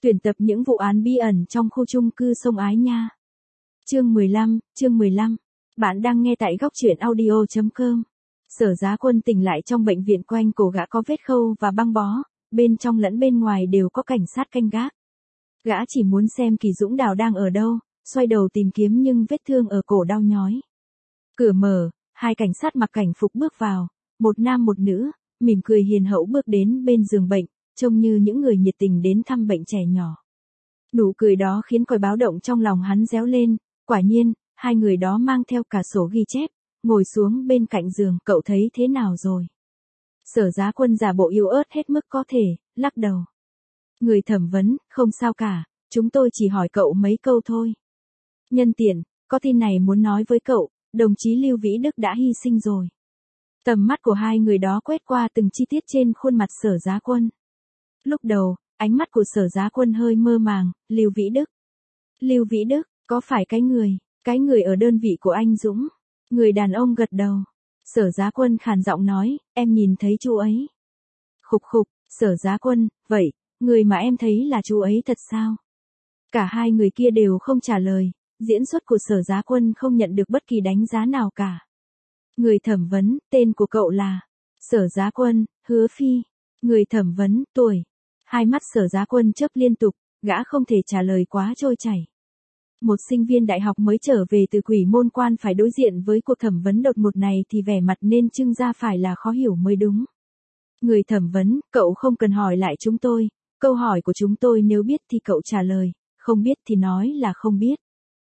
Tuyển tập những vụ án bí ẩn trong khu chung cư Sông Ái Nha. Chương 15. Bạn đang nghe tại góc truyện audio.com. Sở Giá Quân tỉnh lại trong bệnh viện, quanh cổ gã có vết khâu và băng bó, bên trong lẫn bên ngoài đều có cảnh sát canh gác. Gã chỉ muốn xem Kỳ Dũng Đào đang ở đâu, xoay đầu tìm kiếm nhưng vết thương ở cổ đau nhói. Cửa mở, hai cảnh sát mặc cảnh phục bước vào, một nam một nữ, mỉm cười hiền hậu bước đến bên giường bệnh, trông như những người nhiệt tình đến thăm bệnh trẻ nhỏ. Nụ cười đó khiến còi báo động trong lòng hắn réo lên, quả nhiên, hai người đó mang theo cả sổ ghi chép, ngồi xuống bên cạnh giường. Cậu thấy thế nào rồi? Sở Giá Quân giả bộ yếu ớt hết mức có thể, lắc đầu. Người thẩm vấn, không sao cả, chúng tôi chỉ hỏi cậu mấy câu thôi. Nhân tiện, có tin này muốn nói với cậu, đồng chí Lưu Vĩ Đức đã hy sinh rồi. Tầm mắt của hai người đó quét qua từng chi tiết trên khuôn mặt Sở Giá Quân. Lúc đầu, ánh mắt của Sở Giá Quân hơi mơ màng. Lưu Vĩ Đức. Lưu Vĩ Đức, có phải cái người ở đơn vị của anh Dũng? Người đàn ông gật đầu. Sở Giá Quân khàn giọng nói, em nhìn thấy chú ấy. Khục khục, Sở Giá Quân, vậy, người mà em thấy là chú ấy thật sao? Cả hai người kia đều không trả lời, diễn xuất của Sở Giá Quân không nhận được bất kỳ đánh giá nào cả. Người thẩm vấn, tên của cậu là? Sở Giá Quân, Hứa Phi. Người thẩm vấn, tuổi. Hai mắt Sở Giá Quân chớp liên tục, gã không thể trả lời quá trôi chảy. Một sinh viên đại học mới trở về từ Quỷ Môn Quan phải đối diện với cuộc thẩm vấn đột ngột này thì vẻ mặt nên trưng ra phải là khó hiểu mới đúng. Người thẩm vấn, cậu không cần hỏi lại chúng tôi, câu hỏi của chúng tôi nếu biết thì cậu trả lời, không biết thì nói là không biết.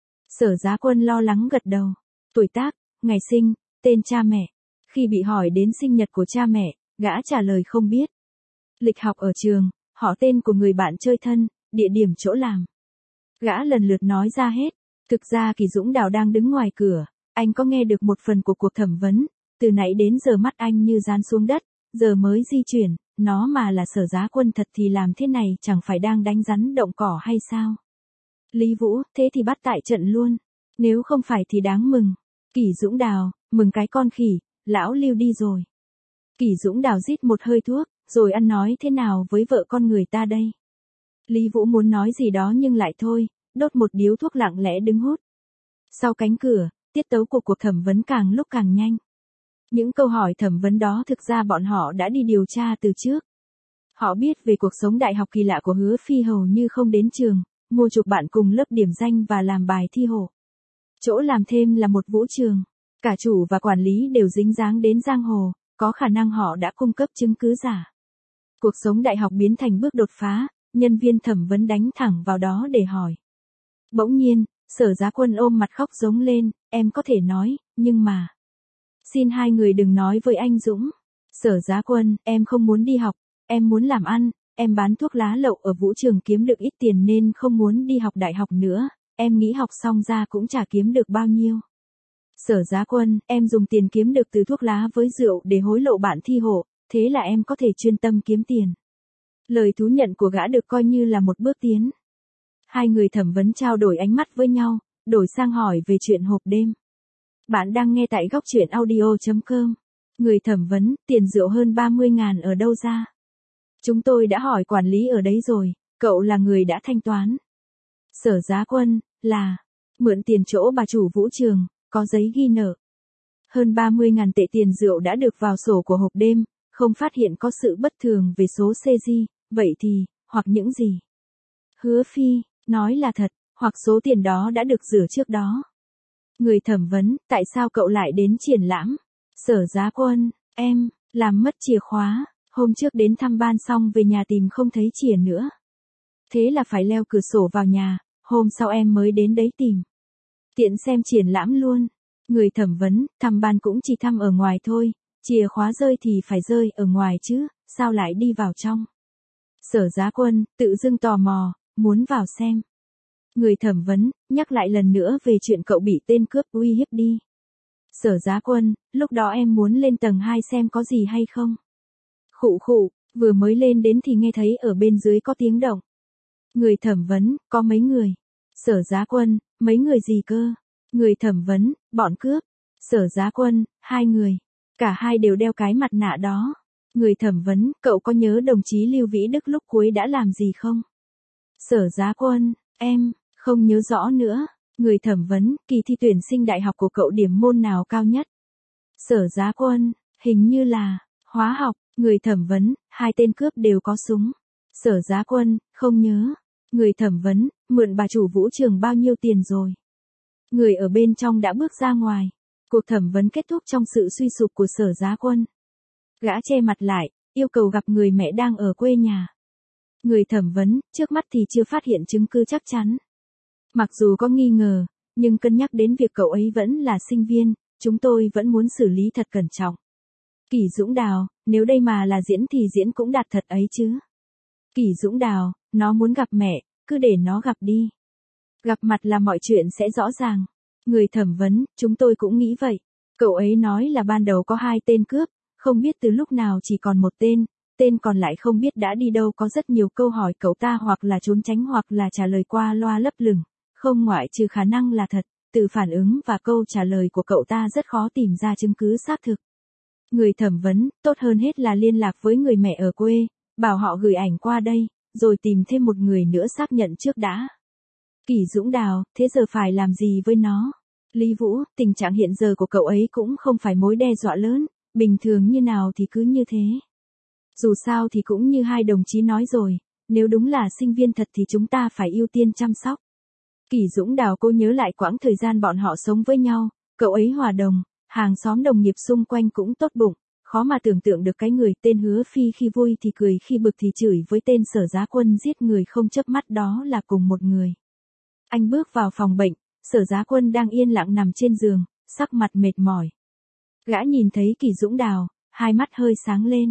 Sở Giá Quân lo lắng gật đầu. Tuổi tác, ngày sinh, tên cha mẹ. Khi bị hỏi đến sinh nhật của cha mẹ, gã trả lời không biết. Lịch học ở trường, họ tên của người bạn chơi thân, địa điểm chỗ làm. Gã lần lượt nói ra hết. Thực ra Kỳ Dũng Đào đang đứng ngoài cửa, anh có nghe được một phần của cuộc thẩm vấn, từ nãy đến giờ mắt anh như dán xuống đất, giờ mới di chuyển, nó mà là Sở Giá Quân thật thì làm thế này chẳng phải đang đánh rắn động cỏ hay sao? Lý Vũ, thế thì bắt tại trận luôn, nếu không phải thì đáng mừng. Kỳ Dũng Đào, mừng cái con khỉ, lão Lưu đi rồi. Kỳ Dũng Đào rít một hơi thuốc, rồi ăn nói thế nào với vợ con người ta đây? Lý Vũ muốn nói gì đó nhưng lại thôi, đốt một điếu thuốc lặng lẽ đứng hút. Sau cánh cửa, tiết tấu của cuộc thẩm vấn càng lúc càng nhanh. Những câu hỏi thẩm vấn đó thực ra bọn họ đã đi điều tra từ trước. Họ biết về cuộc sống đại học kỳ lạ của Hứa Phi hầu như không đến trường, mua chuộc bạn cùng lớp điểm danh và làm bài thi hộ. Chỗ làm thêm là một vũ trường. Cả chủ và quản lý đều dính dáng đến giang hồ, có khả năng họ đã cung cấp chứng cứ giả. Cuộc sống đại học biến thành bước đột phá, nhân viên thẩm vấn đánh thẳng vào đó để hỏi. Bỗng nhiên, Sở Giá Quân ôm mặt khóc giống lên, em có thể nói, nhưng mà. Xin hai người đừng nói với anh Dũng. Sở Giá Quân, em không muốn đi học, em muốn làm ăn, em bán thuốc lá lậu ở vũ trường kiếm được ít tiền nên không muốn đi học đại học nữa, em nghĩ học xong ra cũng chả kiếm được bao nhiêu. Sở Giá Quân, em dùng tiền kiếm được từ thuốc lá với rượu để hối lộ bạn thi hộ, thế là em có thể chuyên tâm kiếm tiền. Lời thú nhận của gã được coi như là một bước tiến. Hai người thẩm vấn trao đổi ánh mắt với nhau, đổi sang hỏi về chuyện hộp đêm. Bạn đang nghe tại góc truyện audio.com. Người thẩm vấn, tiền rượu hơn 30.000 ở đâu ra? Chúng tôi đã hỏi quản lý ở đấy rồi, cậu là người đã thanh toán. Sở Giá Quân, là, mượn tiền chỗ bà chủ vũ trường, có giấy ghi nợ. Hơn 30.000 tệ tiền rượu đã được vào sổ của hộp đêm, không phát hiện có sự bất thường về số CG, vậy thì, hoặc những gì? Hứa Phi, nói là thật, hoặc số tiền đó đã được rửa trước đó. Người thẩm vấn, tại sao cậu lại đến triển lãm? Sở Giá Quân, em, làm mất chìa khóa, hôm trước đến thăm ban xong về nhà tìm không thấy chìa nữa. Thế là phải leo cửa sổ vào nhà, hôm sau em mới đến đấy tìm. Tiện xem triển lãm luôn. Người thẩm vấn, thăm ban cũng chỉ thăm ở ngoài thôi, chìa khóa rơi thì phải rơi ở ngoài chứ, sao lại đi vào trong? Sở Giá Quân, tự dưng tò mò, muốn vào xem. Người thẩm vấn, nhắc lại lần nữa về chuyện cậu bị tên cướp uy hiếp đi. Sở Giá Quân, lúc đó em muốn lên tầng 2 xem có gì hay không. Khụ khụ, vừa mới lên đến thì nghe thấy ở bên dưới có tiếng động. Người thẩm vấn, có mấy người? Sở Giá Quân, mấy người gì cơ? Người thẩm vấn, bọn cướp. Sở Giá Quân, 2 người. Cả hai đều đeo cái mặt nạ đó. Người thẩm vấn, cậu có nhớ đồng chí Lưu Vĩ Đức lúc cuối đã làm gì không? Sở Giá Quân, em, không nhớ rõ nữa. Người thẩm vấn, kỳ thi tuyển sinh đại học của cậu điểm môn nào cao nhất? Sở Giá Quân, hình như là, hóa học. Người thẩm vấn, hai tên cướp đều có súng. Sở Giá Quân, không nhớ. Người thẩm vấn, mượn bà chủ vũ trường bao nhiêu tiền rồi? Người ở bên trong đã bước ra ngoài. Cuộc thẩm vấn kết thúc trong sự suy sụp của Sở Giá Quân. Gã che mặt lại, yêu cầu gặp người mẹ đang ở quê nhà. Người thẩm vấn, trước mắt thì chưa phát hiện chứng cứ chắc chắn. Mặc dù có nghi ngờ, nhưng cân nhắc đến việc cậu ấy vẫn là sinh viên, chúng tôi vẫn muốn xử lý thật cẩn trọng. Kỷ Dũng Đào, nếu đây mà là diễn thì diễn cũng đạt thật ấy chứ. Kỷ Dũng Đào, nó muốn gặp mẹ, cứ để nó gặp đi. Gặp mặt là mọi chuyện sẽ rõ ràng. Người thẩm vấn, chúng tôi cũng nghĩ vậy. Cậu ấy nói là ban đầu có 2 tên cướp, không biết từ lúc nào chỉ còn 1 tên, tên còn lại không biết đã đi đâu. Có rất nhiều câu hỏi cậu ta hoặc là trốn tránh hoặc là trả lời qua loa lấp lửng, không ngoại trừ khả năng là thật. Từ phản ứng và câu trả lời của cậu ta rất khó tìm ra chứng cứ xác thực. Người thẩm vấn, tốt hơn hết là liên lạc với người mẹ ở quê, bảo họ gửi ảnh qua đây, rồi tìm thêm một người nữa xác nhận trước đã. Kỷ Dũng Đào, thế giờ phải làm gì với nó? Lý Vũ, tình trạng hiện giờ của cậu ấy cũng không phải mối đe dọa lớn, bình thường như nào thì cứ như thế. Dù sao thì cũng như hai đồng chí nói rồi, nếu đúng là sinh viên thật thì chúng ta phải ưu tiên chăm sóc. Kỷ Dũng Đào, cô nhớ lại quãng thời gian bọn họ sống với nhau, cậu ấy hòa đồng, hàng xóm đồng nghiệp xung quanh cũng tốt bụng, khó mà tưởng tượng được cái người tên Hứa Phi khi vui thì cười khi bực thì chửi với tên Sở Giá Quân giết người không chớp mắt đó là cùng một người. Anh bước vào phòng bệnh, Sở Giá Quân đang yên lặng nằm trên giường, sắc mặt mệt mỏi. Gã nhìn thấy Kỷ Dũng Đào, hai mắt hơi sáng lên.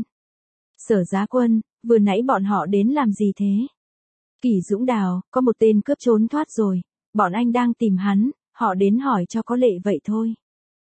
Sở Giá Quân, vừa nãy bọn họ đến làm gì thế? Kỷ Dũng Đào, có một tên cướp trốn thoát rồi, bọn anh đang tìm hắn, họ đến hỏi cho có lệ vậy thôi.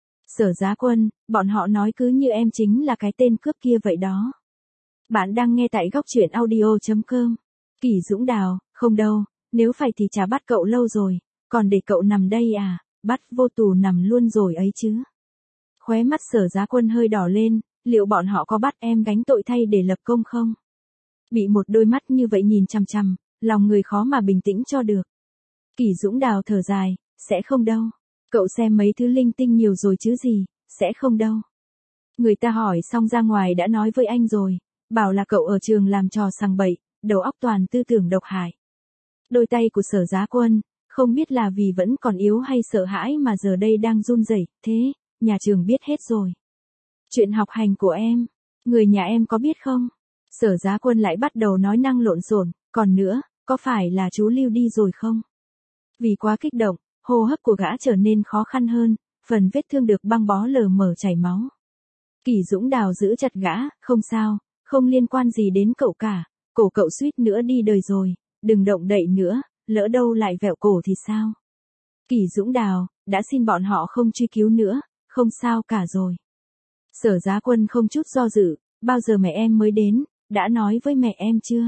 Sở Giá Quân, bọn họ nói cứ như em chính là cái tên cướp kia vậy đó. Bạn đang nghe tại góc truyện audio.com. Kỷ Dũng Đào, không đâu, nếu phải thì chả bắt cậu lâu rồi, còn để cậu nằm đây à, bắt vô tù nằm luôn rồi ấy chứ. Khóe mắt Sở Giá Quân hơi đỏ lên, liệu bọn họ có bắt em gánh tội thay để lập công không? Bị một đôi mắt như vậy nhìn chằm chằm, lòng người khó mà bình tĩnh cho được. Kỷ Dũng Đào thở dài, sẽ không đâu. Cậu xem mấy thứ linh tinh nhiều rồi chứ gì, sẽ không đâu. Người ta hỏi xong ra ngoài đã nói với anh rồi, bảo là cậu ở trường làm trò sằng bậy, đầu óc toàn tư tưởng độc hại. Đôi tay của Sở Giá Quân, không biết là vì vẫn còn yếu hay sợ hãi mà giờ đây đang run rẩy. Thế, nhà trường biết hết rồi. Chuyện học hành của em, người nhà em có biết không? Sở Giá Quân lại bắt đầu nói năng lộn xộn, còn nữa, có phải là chú Lưu đi rồi không? Vì quá kích động, hô hấp của gã trở nên khó khăn hơn, phần vết thương được băng bó lờ mờ chảy máu. Kỷ Dũng Đào giữ chặt gã, không sao, không liên quan gì đến cậu cả, cổ cậu suýt nữa đi đời rồi, đừng động đậy nữa, lỡ đâu lại vẹo cổ thì sao? Kỷ Dũng Đào, đã xin bọn họ không truy cứu nữa, không sao cả rồi. Sở Giá Quân không chút do dự, bao giờ mẹ em mới đến, đã nói với mẹ em chưa?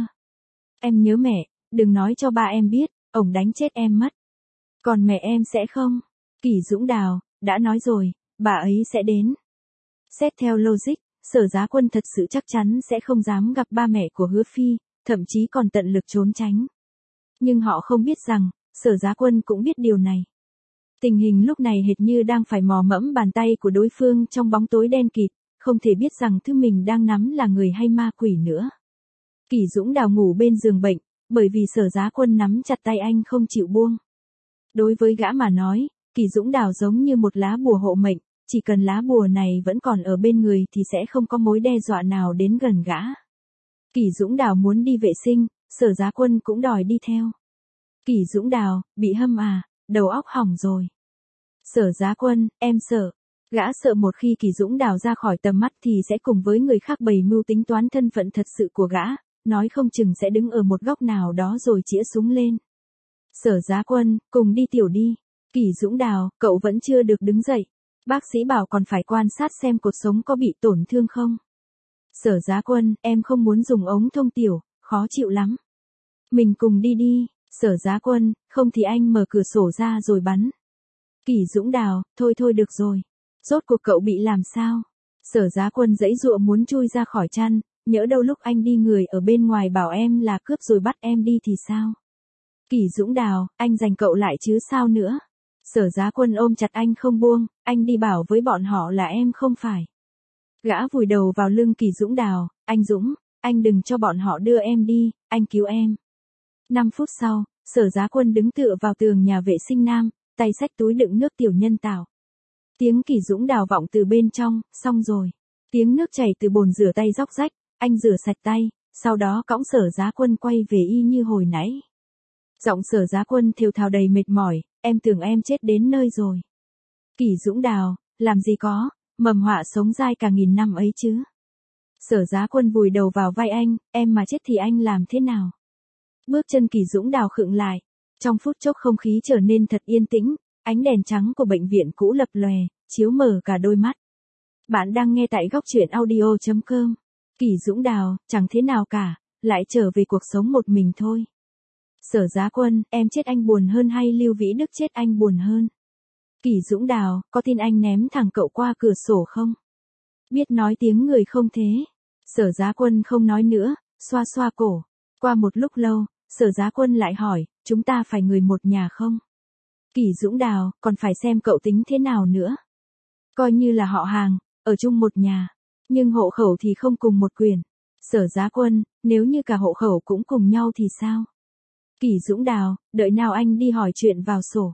Em nhớ mẹ, đừng nói cho ba em biết, ổng đánh chết em mất. Còn mẹ em sẽ không? Kỷ Dũng Đào, đã nói rồi, bà ấy sẽ đến. Xét theo logic, Sở Giá Quân thật sự chắc chắn sẽ không dám gặp ba mẹ của Hứa Phi, thậm chí còn tận lực trốn tránh. Nhưng họ không biết rằng, Sở Giá Quân cũng biết điều này. Tình hình lúc này hệt như đang phải mò mẫm bàn tay của đối phương trong bóng tối đen kịt, không thể biết rằng thứ mình đang nắm là người hay ma quỷ nữa. Kỷ Dũng Đào ngủ bên giường bệnh, bởi vì Sở Giá Quân nắm chặt tay anh không chịu buông. Đối với gã mà nói, Kỷ Dũng Đào giống như một lá bùa hộ mệnh, chỉ cần lá bùa này vẫn còn ở bên người thì sẽ không có mối đe dọa nào đến gần gã. Kỷ Dũng Đào muốn đi vệ sinh, Sở Giá Quân cũng đòi đi theo. Kỷ Dũng Đào, bị hâm à, đầu óc hỏng rồi. Sở Giá Quân, em sợ. Gã sợ một khi Kỷ Dũng Đào ra khỏi tầm mắt thì sẽ cùng với người khác bày mưu tính toán thân phận thật sự của gã, nói không chừng sẽ đứng ở một góc nào đó rồi chĩa súng lên. Sở Giá Quân, cùng đi tiểu đi. Kỷ Dũng Đào, cậu vẫn chưa được đứng dậy. Bác sĩ bảo còn phải quan sát xem cột sống có bị tổn thương không. Sở Giá Quân, em không muốn dùng ống thông tiểu, khó chịu lắm. Mình cùng đi đi. Sở Giá Quân, không thì anh mở cửa sổ ra rồi bắn. Kỷ Dũng Đào, thôi thôi được rồi. Rốt cuộc cậu bị làm sao? Sở Giá Quân giãy giụa muốn chui ra khỏi chăn, nhỡ đâu lúc anh đi người ở bên ngoài bảo em là cướp rồi bắt em đi thì sao? Kỷ Dũng Đào, anh giành cậu lại chứ sao nữa. Sở Giá Quân ôm chặt anh không buông, anh đi bảo với bọn họ là em không phải. Gã vùi đầu vào lưng Kỷ Dũng Đào, anh Dũng, anh đừng cho bọn họ đưa em đi, anh cứu em. 5 phút sau, Sở Giá Quân đứng tựa vào tường nhà vệ sinh nam, tay xách túi đựng nước tiểu nhân tạo. Tiếng Kỷ Dũng Đào vọng từ bên trong, xong rồi. Tiếng nước chảy từ bồn rửa tay róc rách, anh rửa sạch tay, sau đó cõng Sở Giá Quân quay về y như hồi nãy. Giọng Sở Giá Quân thều thào đầy mệt mỏi, em tưởng em chết đến nơi rồi. Kỷ Dũng Đào, làm gì có, mầm họa sống dai cả nghìn năm ấy chứ. Sở Giá Quân vùi đầu vào vai anh, em mà chết thì anh làm thế nào? Bước chân Kỷ Dũng Đào khựng lại. Trong phút chốc không khí trở nên thật yên tĩnh, ánh đèn trắng của bệnh viện cũ lập lòe, chiếu mờ cả đôi mắt. Bạn đang nghe tại góc truyện audio.com. Kỷ Dũng Đào, chẳng thế nào cả, lại trở về cuộc sống một mình thôi. Sở Giá Quân, em chết anh buồn hơn hay Lưu Vĩ Đức chết anh buồn hơn? Kỷ Dũng Đào, có tin anh ném thẳng cậu qua cửa sổ không? Biết nói tiếng người không thế. Sở Giá Quân không nói nữa, xoa xoa cổ. Qua một lúc lâu, Sở Giá Quân lại hỏi, chúng ta phải người một nhà không? Kỷ Dũng Đào, còn phải xem cậu tính thế nào nữa. Coi như là họ hàng, ở chung một nhà. Nhưng hộ khẩu thì không cùng một quyền. Sở Giá Quân, nếu như cả hộ khẩu cũng cùng nhau thì sao? Kỷ Dũng Đào, đợi nào anh đi hỏi chuyện vào sổ.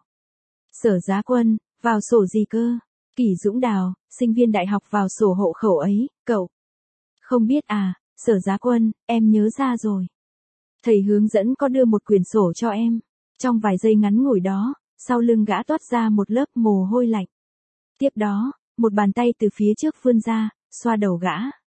Sở Giá Quân, vào sổ gì cơ? Kỷ Dũng Đào, sinh viên đại học vào sổ hộ khẩu ấy, cậu. Không biết à, Sở Giá Quân, em nhớ ra rồi. Thầy hướng dẫn có đưa một quyển sổ cho em. Trong vài giây ngắn ngủi đó, sau lưng gã toát ra một lớp mồ hôi lạnh. Tiếp đó, một bàn tay từ phía trước vươn ra, xoa đầu gã.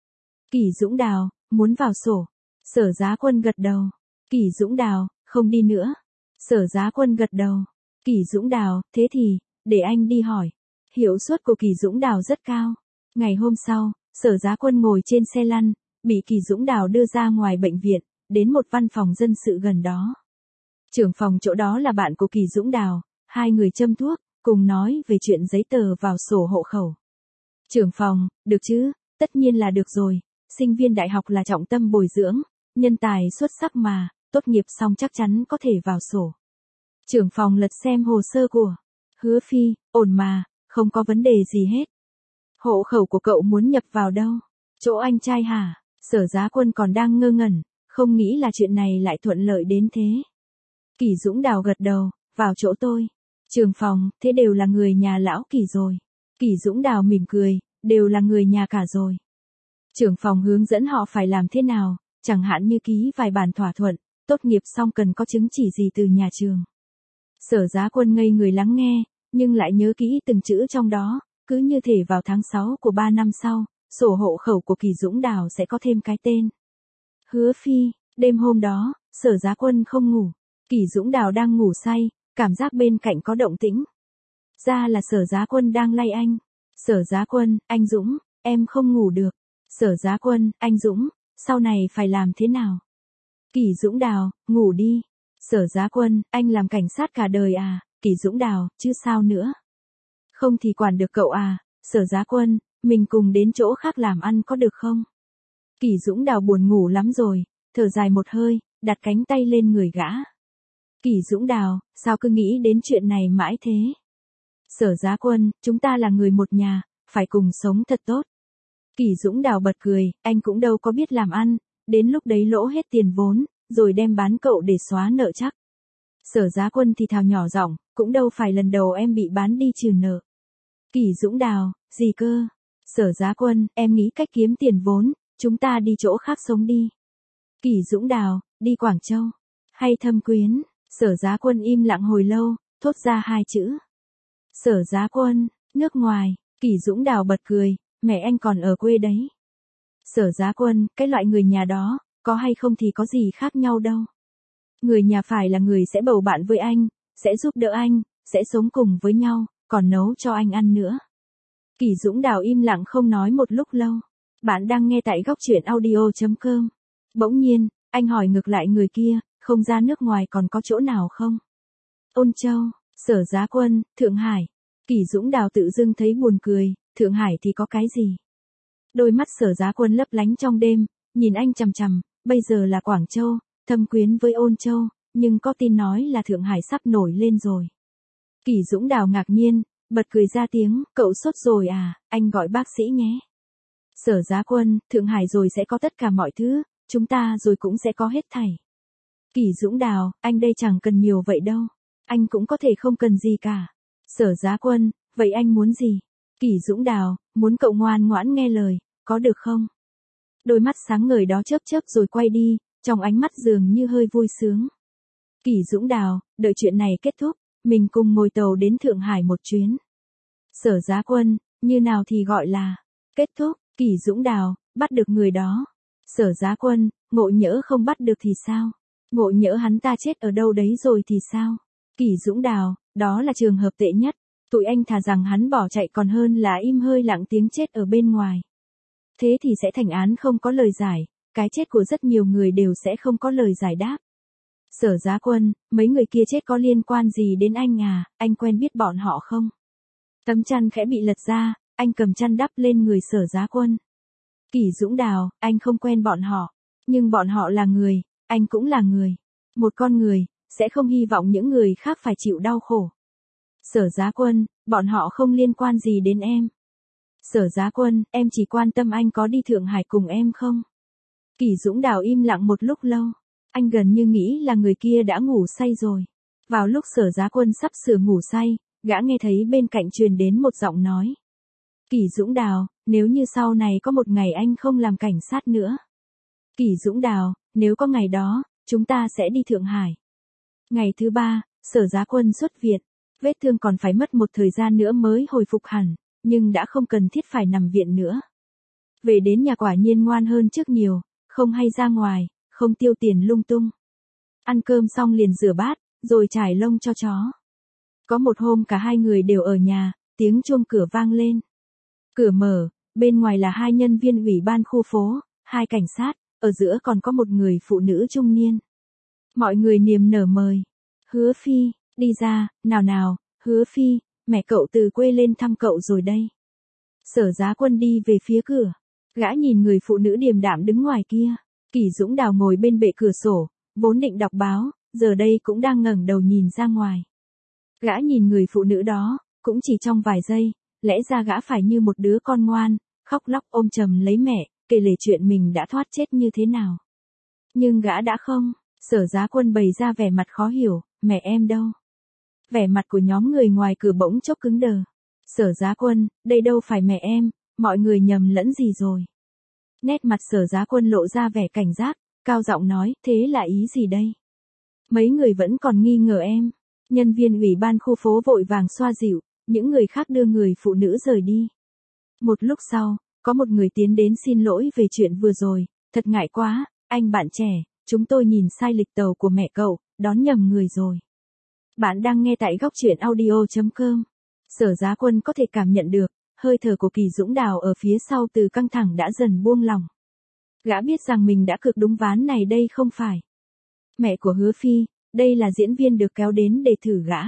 Kỷ Dũng Đào, muốn vào sổ. Sở Giá Quân gật đầu. Kỷ Dũng Đào, không đi nữa. Sở Giá Quân gật đầu. Kỷ Dũng Đào, thế thì, để anh đi hỏi. Hiệu suất của Kỷ Dũng Đào rất cao. Ngày hôm sau, Sở Giá Quân ngồi trên xe lăn, bị Kỷ Dũng Đào đưa ra ngoài bệnh viện, đến một văn phòng dân sự gần đó. Trưởng phòng chỗ đó là bạn của Kỷ Dũng Đào, hai người châm thuốc, cùng nói về chuyện giấy tờ vào sổ hộ khẩu. Trưởng phòng, được chứ, tất nhiên là được rồi, sinh viên đại học là trọng tâm bồi dưỡng, nhân tài xuất sắc mà, tốt nghiệp xong chắc chắn có thể vào sổ. Trưởng phòng lật xem hồ sơ của Hứa Phi, ổn mà, không có vấn đề gì hết. Hộ khẩu của cậu muốn nhập vào đâu? Chỗ anh trai hả? Sở Giá Quân còn đang ngơ ngẩn, không nghĩ là chuyện này lại thuận lợi đến thế. Kỷ Dũng Đào gật đầu, vào chỗ tôi. Trưởng phòng, thế đều là người nhà lão Kỷ rồi. Kỷ Dũng Đào mỉm cười, đều là người nhà cả rồi. Trưởng phòng hướng dẫn họ phải làm thế nào, chẳng hạn như ký vài bản thỏa thuận, tốt nghiệp xong cần có chứng chỉ gì từ nhà trường. Sở Giá Quân ngây người lắng nghe, nhưng lại nhớ kỹ từng chữ trong đó, cứ như thể vào tháng 6 của 3 năm sau, sổ hộ khẩu của Kỷ Dũng Đào sẽ có thêm cái tên. Hứa Phi, đêm hôm đó, Sở Giá Quân không ngủ. Kỷ Dũng Đào đang ngủ say, cảm giác bên cạnh có động tĩnh. Ra là Sở Giá Quân đang lay anh. Sở Giá Quân, anh Dũng, em không ngủ được. Sở Giá Quân, anh Dũng, sau này phải làm thế nào? Kỷ Dũng Đào, ngủ đi. Sở Giá Quân, anh làm cảnh sát cả đời à? Kỷ Dũng Đào, chứ sao nữa? Không thì quản được cậu à? Sở Giá Quân, mình cùng đến chỗ khác làm ăn có được không? Kỷ Dũng Đào buồn ngủ lắm rồi, thở dài một hơi, đặt cánh tay lên người gã. Kỷ Dũng Đào, sao cứ nghĩ đến chuyện này mãi thế? Sở Giá Quân, chúng ta là người một nhà, phải cùng sống thật tốt. Kỷ Dũng Đào bật cười, anh cũng đâu có biết làm ăn, đến lúc đấy lỗ hết tiền vốn, rồi đem bán cậu để xóa nợ chắc. Sở Giá Quân thì thào nhỏ giọng, cũng đâu phải lần đầu em bị bán đi trừ nợ. Kỷ Dũng Đào, gì cơ? Sở Giá Quân, em nghĩ cách kiếm tiền vốn, chúng ta đi chỗ khác sống đi. Kỷ Dũng Đào, đi Quảng Châu, hay Thâm Quyến? Sở Giá Quân im lặng hồi lâu, thốt ra hai chữ. Sở Giá Quân, nước ngoài. Kỷ Dũng Đào bật cười, mẹ anh còn ở quê đấy. Sở Giá Quân, cái loại người nhà đó, có hay không thì có gì khác nhau đâu. Người nhà phải là người sẽ bầu bạn với anh, sẽ giúp đỡ anh, sẽ sống cùng với nhau, còn nấu cho anh ăn nữa. Kỷ Dũng Đào im lặng không nói một lúc lâu. Bạn đang nghe tại góc truyện audio.com. Bỗng nhiên, anh hỏi ngược lại người kia, không ra nước ngoài còn có chỗ nào không? Ôn Châu, Sở Giá Quân, Thượng Hải. Kỷ Dũng Đào tự dưng thấy buồn cười, Thượng Hải thì có cái gì? Đôi mắt Sở Giá Quân lấp lánh trong đêm, nhìn anh chằm chằm, bây giờ là Quảng Châu, Thâm Quyến với Ôn Châu, nhưng có tin nói là Thượng Hải sắp nổi lên rồi. Kỷ Dũng Đào ngạc nhiên, bật cười ra tiếng, cậu sốt rồi à, anh gọi bác sĩ nhé. Sở Giá Quân, Thượng Hải rồi sẽ có tất cả mọi thứ, chúng ta rồi cũng sẽ có hết thảy. Kỷ Dũng Đào, anh đây chẳng cần nhiều vậy đâu. Anh cũng có thể không cần gì cả. Sở Giá Quân, vậy anh muốn gì? Kỷ Dũng Đào, muốn cậu ngoan ngoãn nghe lời, có được không? Đôi mắt sáng ngời đó chớp chớp rồi quay đi, trong ánh mắt dường như hơi vui sướng. Kỷ Dũng Đào, đợi chuyện này kết thúc, mình cùng ngồi tàu đến Thượng Hải một chuyến. Sở Giá Quân, như nào thì gọi là kết thúc? Kỷ Dũng Đào, bắt được người đó. Sở Giá Quân, ngộ nhỡ không bắt được thì sao? Ngộ nhỡ hắn ta chết ở đâu đấy rồi thì sao? Kỷ Dũng Đào, đó là trường hợp tệ nhất. Tụi anh thà rằng hắn bỏ chạy còn hơn là im hơi lặng tiếng chết ở bên ngoài. Thế thì sẽ thành án không có lời giải, cái chết của rất nhiều người đều sẽ không có lời giải đáp. Sở Giá Quân, mấy người kia chết có liên quan gì đến anh à, anh quen biết bọn họ không? Tấm chăn khẽ bị lật ra, anh cầm chăn đắp lên người Sở Giá Quân. Kỷ Dũng Đào, anh không quen bọn họ, nhưng bọn họ là người, anh cũng là người. Một con người, sẽ không hy vọng những người khác phải chịu đau khổ. Sở Giá Quân, bọn họ không liên quan gì đến em. Sở Giá Quân, em chỉ quan tâm anh có đi Thượng Hải cùng em không? Kỷ Dũng Đào im lặng một lúc lâu. Anh gần như nghĩ là người kia đã ngủ say rồi. Vào lúc Sở Giá Quân sắp sửa ngủ say, gã nghe thấy bên cạnh truyền đến một giọng nói. Kỷ Dũng Đào, nếu như sau này có một ngày anh không làm cảnh sát nữa. Kỷ Dũng Đào, nếu có ngày đó, chúng ta sẽ đi Thượng Hải. Ngày thứ 3, Sở Giá Quân xuất viện. Vết thương còn phải mất một thời gian nữa mới hồi phục hẳn, nhưng đã không cần thiết phải nằm viện nữa. Về đến nhà quả nhiên ngoan hơn trước nhiều, không hay ra ngoài, không tiêu tiền lung tung. Ăn cơm xong liền rửa bát, rồi chải lông cho chó. Có một hôm cả hai người đều ở nhà, tiếng chuông cửa vang lên. Cửa mở, bên ngoài là hai nhân viên ủy ban khu phố, hai cảnh sát, ở giữa còn có một người phụ nữ trung niên. Mọi người niềm nở mời. Hứa Phi, đi ra, nào nào, Hứa Phi, mẹ cậu từ quê lên thăm cậu rồi đây. Sở Giá Quân đi về phía cửa. Gã nhìn người phụ nữ điềm đạm đứng ngoài kia. Kỷ Dũng Đào ngồi bên bệ cửa sổ, vốn định đọc báo, giờ đây cũng đang ngẩng đầu nhìn ra ngoài. Gã nhìn người phụ nữ đó, cũng chỉ trong vài giây, lẽ ra gã phải như một đứa con ngoan, khóc lóc ôm chầm lấy mẹ, kể lể chuyện mình đã thoát chết như thế nào. Nhưng gã đã không. Sở Giá Quân bày ra vẻ mặt khó hiểu, mẹ em đâu? Vẻ mặt của nhóm người ngoài cửa bỗng chốc cứng đờ. Sở Giá Quân, đây đâu phải mẹ em, mọi người nhầm lẫn gì rồi? Nét mặt Sở Giá Quân lộ ra vẻ cảnh giác, cao giọng nói, thế là ý gì đây? Mấy người vẫn còn nghi ngờ em. Nhân viên ủy ban khu phố vội vàng xoa dịu, những người khác đưa người phụ nữ rời đi. Một lúc sau, có một người tiến đến xin lỗi về chuyện vừa rồi, thật ngại quá, anh bạn trẻ, chúng tôi nhìn sai lịch tàu của mẹ cậu, đón nhầm người rồi. Bạn đang nghe tại góc truyện audio.com. Sở Giá Quân có thể cảm nhận được, hơi thở của Kỷ Dũng Đào ở phía sau từ căng thẳng đã dần buông lỏng. Gã biết rằng mình đã cược đúng ván này đây không phải. Mẹ của Hứa Phi, đây là diễn viên được kéo đến để thử gã.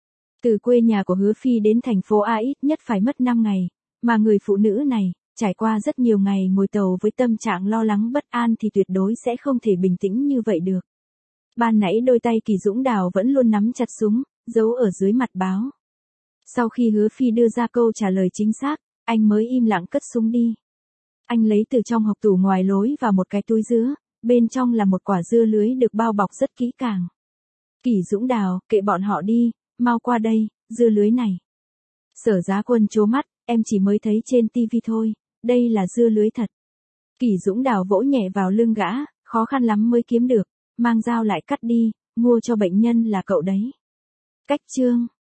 Từ quê nhà của Hứa Phi đến thành phố A ít nhất phải mất 5 ngày, mà người phụ nữ này, trải qua rất nhiều ngày ngồi tàu với tâm trạng lo lắng bất an thì tuyệt đối sẽ không thể bình tĩnh như vậy được. Ban nãy đôi tay Kỷ Dũng Đào vẫn luôn nắm chặt súng, giấu ở dưới mặt báo. Sau khi Hứa Phi đưa ra câu trả lời chính xác, anh mới im lặng cất súng đi. Anh lấy từ trong hộc tủ ngoài lối vào một cái túi dứa, bên trong là một quả dưa lưới được bao bọc rất kỹ càng. Kỷ Dũng Đào, kệ bọn họ đi, mau qua đây, dưa lưới này. Sở Giá Quân trố mắt, em chỉ mới thấy trên tivi thôi, đây là dưa lưới thật. Kỷ Dũng Đào vỗ nhẹ vào lưng gã, khó khăn lắm mới kiếm được, mang dao lại cắt đi, mua cho bệnh nhân là cậu đấy. Cách chương